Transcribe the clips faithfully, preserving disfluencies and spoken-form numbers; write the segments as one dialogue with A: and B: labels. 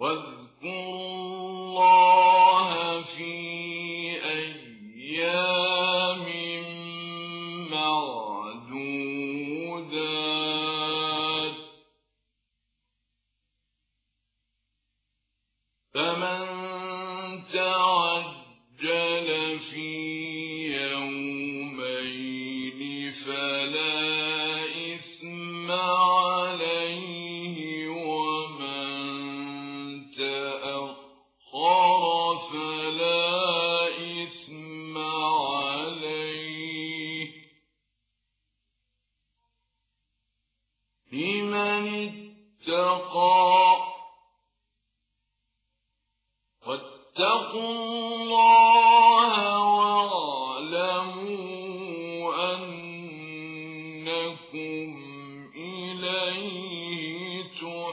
A: واذكروا الله في أيام معدودات فمن تعجل في يومين فلا إثم عليه ومن تأخر فلا إثم عليه لمن اتقى واتقوا الله واعلموا أنكم إليه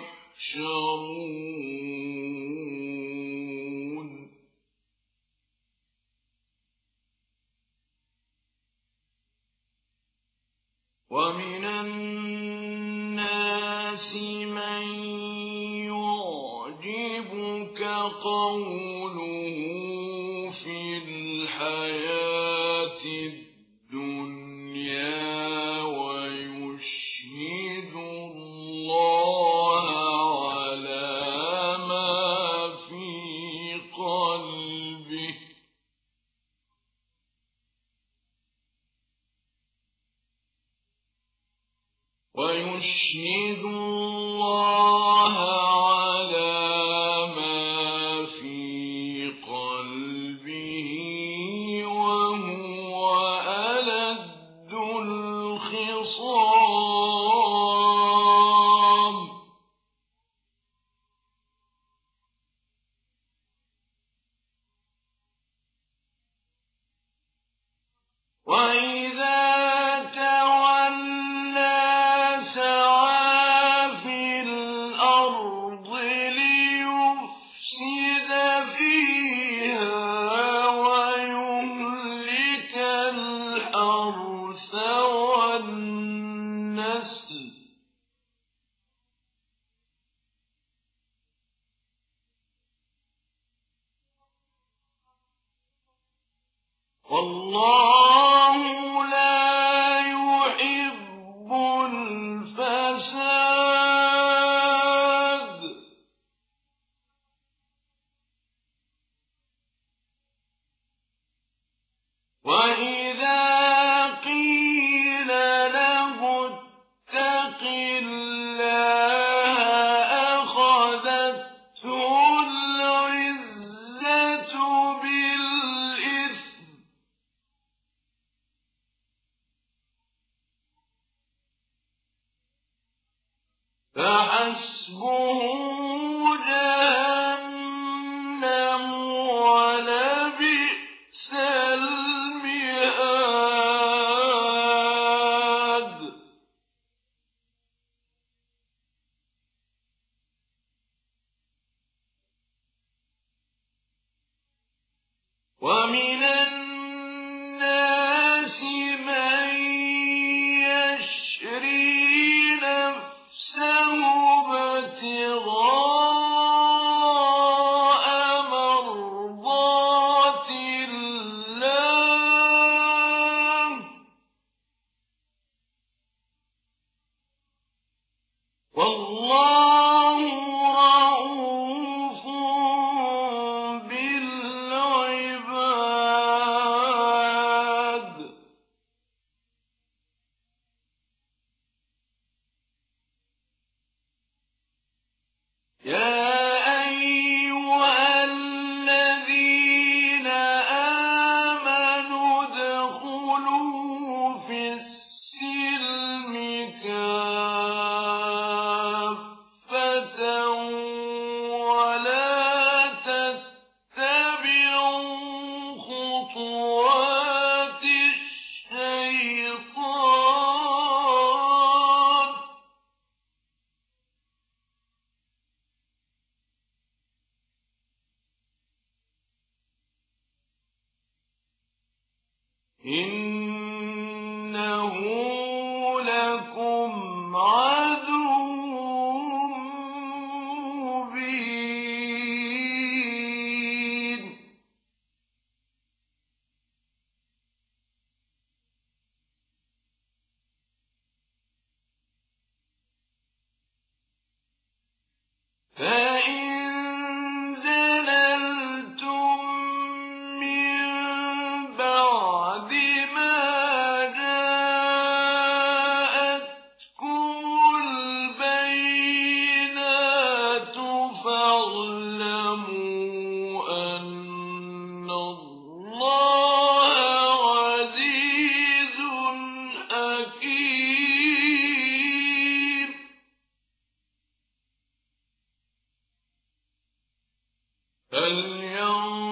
A: تحشرون ومن الناس من يعجبك قوله في الحياة الدنيا ويشهد الله على ما في قلبه ويشهد الله على ما في قلبه وهو ألد الخصام وإذا والله لا يحب الفساد وإذا قيل له اتق الله أخذته العزة بالإثم فحسبه جهنم ولبئس المهاد ومن الناس من يشري نفسه ابتغاء مرضات الله والله رؤوف بالعباد يا أيها الذين آمنوا ادخلوا في السلم كافة ولا تتبعوا خطوات الشيطان إنه لكم لكم عدو مبين. فإن زللتم من بعد ما جاءتكم البينات فاعلموا أن الله عزيز حكيم. هل ينظرون